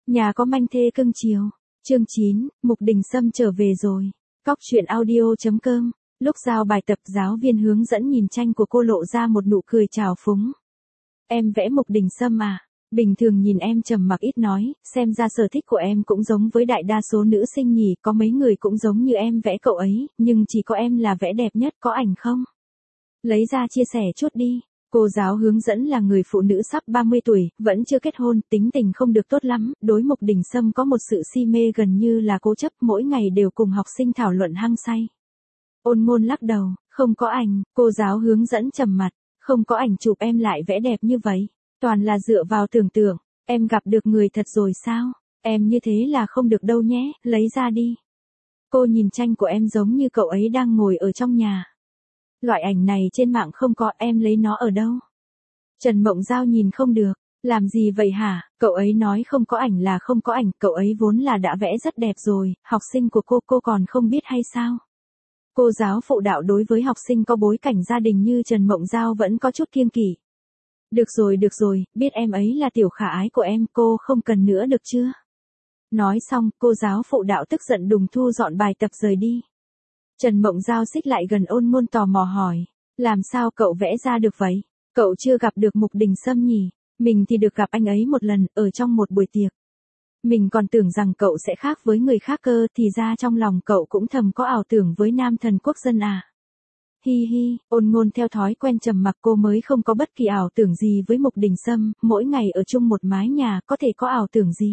Nhà có manh thê cưng chiều. Chương 9, Mục Đình Sâm trở về rồi. Cóc truyện audio.com. Lúc giao bài tập, giáo viên hướng dẫn nhìn tranh của cô lộ ra một nụ cười trào phúng. Em vẽ Mục Đình Sâm à? Bình thường nhìn em trầm mặc ít nói, xem ra sở thích của em cũng giống với đại đa số nữ sinh nhỉ, có mấy người cũng giống như em vẽ cậu ấy, nhưng chỉ có em là vẽ đẹp nhất, có ảnh không? Lấy ra chia sẻ chút đi. Cô giáo hướng dẫn là người phụ nữ sắp 30 tuổi, vẫn chưa kết hôn, tính tình không được tốt lắm, đối Mục Đình Sâm có một sự si mê gần như là cố chấp, mỗi ngày đều cùng học sinh thảo luận hăng say. Ôn Ngôn lắc đầu, không có ảnh, cô giáo hướng dẫn trầm mặt, không có ảnh chụp em lại vẽ đẹp như vậy, toàn là dựa vào tưởng tượng, em gặp được người thật rồi sao, em như thế là không được đâu nhé, lấy ra đi. Cô nhìn tranh của em giống như cậu ấy đang ngồi ở trong nhà. Loại ảnh này trên mạng không có, em lấy nó ở đâu? Trần Mộng Giao nhìn không được, làm gì vậy hả, cậu ấy nói không có ảnh là không có ảnh, cậu ấy vốn là đã vẽ rất đẹp rồi, học sinh của cô còn không biết hay sao? Cô giáo phụ đạo đối với học sinh có bối cảnh gia đình như Trần Mộng Giao vẫn có chút kiêng kỵ. Được rồi, biết em ấy là tiểu khả ái của em, cô không cần nữa được chưa? Nói xong, cô giáo phụ đạo tức giận đùng thu dọn bài tập rời đi. Trần Mộng Giao xích lại gần Ôn Ngôn tò mò hỏi, làm sao cậu vẽ ra được vậy? Cậu chưa gặp được Mục Đình Sâm nhỉ? Mình thì được gặp anh ấy một lần, ở trong một buổi tiệc. Mình còn tưởng rằng cậu sẽ khác với người khác cơ, thì ra trong lòng cậu cũng thầm có ảo tưởng với nam thần quốc dân à. Hi hi, Ôn Ngôn theo thói quen trầm mặc, cô mới không có bất kỳ ảo tưởng gì với Mục Đình Sâm, mỗi ngày ở chung một mái nhà có thể có ảo tưởng gì.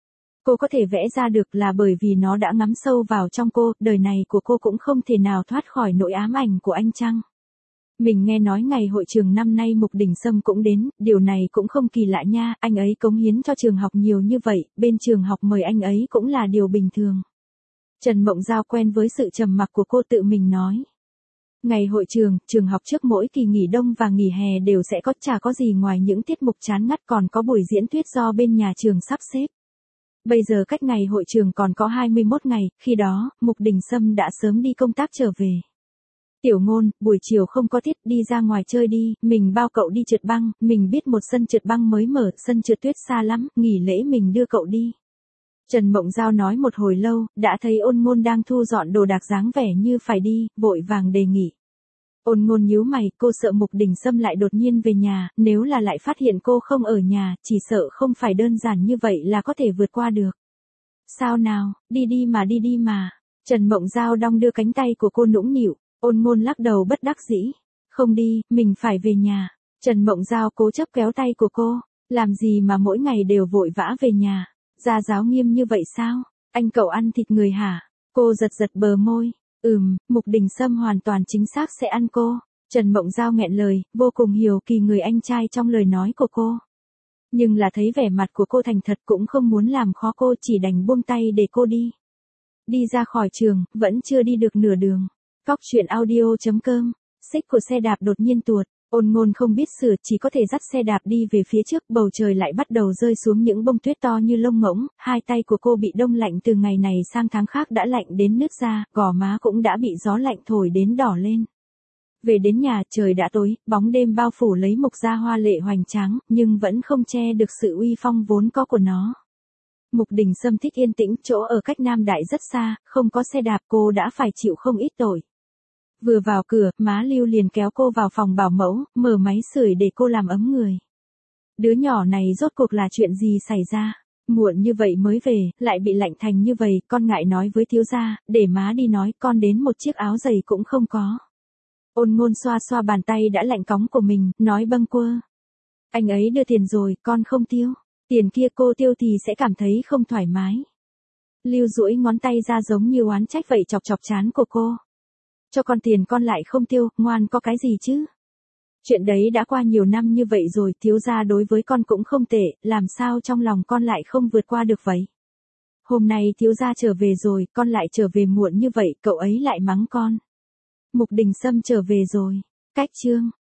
Cô có thể vẽ ra được là bởi vì nó đã ngắm sâu vào trong cô, đời này của cô cũng không thể nào thoát khỏi nỗi ám ảnh của anh chăng. Mình nghe nói ngày hội trường năm nay Mục Đình Sâm cũng đến, điều này cũng không kỳ lạ nha, anh ấy cống hiến cho trường học nhiều như vậy, bên trường học mời anh ấy cũng là điều bình thường. Trần Mộng Giao quen với sự trầm mặc của cô tự mình nói. Ngày hội trường học trước mỗi kỳ nghỉ đông và nghỉ hè đều sẽ có, chả có gì ngoài những tiết mục chán ngắt, còn có buổi diễn thuyết do bên nhà trường sắp xếp. Bây giờ cách ngày hội trường còn có 21 ngày, khi đó, Mục Đình Sâm đã sớm đi công tác trở về. Tiểu Ngôn, buổi chiều không có tiết, đi ra ngoài chơi đi, mình bao cậu đi trượt băng, mình biết một sân trượt băng mới mở, sân trượt tuyết xa lắm, nghỉ lễ mình đưa cậu đi. Trần Mộng Giao nói một hồi lâu, đã thấy Ôn Ngôn đang thu dọn đồ đạc dáng vẻ như phải đi, vội vàng đề nghị. Ôn Ngôn nhíu mày, cô sợ Mục Đình Sâm lại đột nhiên về nhà, nếu là lại phát hiện cô không ở nhà, chỉ sợ không phải đơn giản như vậy là có thể vượt qua được. Sao nào, đi đi mà. Trần Mộng Giao đong đưa cánh tay của cô nũng nịu, Ôn Ngôn lắc đầu bất đắc dĩ. Không đi, mình phải về nhà. Trần Mộng Giao cố chấp kéo tay của cô, làm gì mà mỗi ngày đều vội vã về nhà. Gia giáo nghiêm như vậy sao? Anh cậu ăn thịt người hả? Cô giật bờ môi. Mục Đình Sâm hoàn toàn chính xác sẽ ăn cô. Trần Mộng Giao nghẹn lời, vô cùng hiểu kỳ người anh trai trong lời nói của cô. Nhưng là thấy vẻ mặt của cô thành thật cũng không muốn làm khó cô, chỉ đành buông tay để cô đi. Đi ra khỏi trường, vẫn chưa đi được nửa đường. Cóc truyện audio.com. Xích của xe đạp đột nhiên tuột. Ôn Ngôn không biết sửa, chỉ có thể dắt xe đạp đi về phía trước, bầu trời lại bắt đầu rơi xuống những bông tuyết to như lông ngỗng, hai tay của cô bị đông lạnh từ ngày này sang tháng khác đã lạnh đến nứt ra, gò má cũng đã bị gió lạnh thổi đến đỏ lên. Về đến nhà, trời đã tối, bóng đêm bao phủ lấy Mục gia hoa lệ hoành tráng, nhưng vẫn không che được sự uy phong vốn có của nó. Mục Đình Sâm thích yên tĩnh, chỗ ở cách Nam Đại rất xa, không có xe đạp cô đã phải chịu không ít tội. Vừa vào cửa, má Lưu liền kéo cô vào phòng bảo mẫu, mở máy sưởi để cô làm ấm người. Đứa nhỏ này rốt cuộc là chuyện gì xảy ra? Muộn như vậy mới về, lại bị lạnh thành như vậy, con ngại nói với thiếu gia, để má đi nói, con đến một chiếc áo giày cũng không có. Ôn Ngôn xoa xoa bàn tay đã lạnh cóng của mình, nói bâng quơ. Anh ấy đưa tiền rồi, con không tiêu. Tiền kia cô tiêu thì sẽ cảm thấy không thoải mái. Lưu duỗi ngón tay ra giống như oán trách vậy, chọc trán của cô. Cho con tiền con lại không tiêu, ngoan có cái gì chứ? Chuyện đấy đã qua nhiều năm như vậy rồi, thiếu gia đối với con cũng không tệ, làm sao trong lòng con lại không vượt qua được vậy? Hôm nay thiếu gia trở về rồi, con lại trở về muộn như vậy, cậu ấy lại mắng con. Mục Đình Sâm trở về rồi. Cách chương.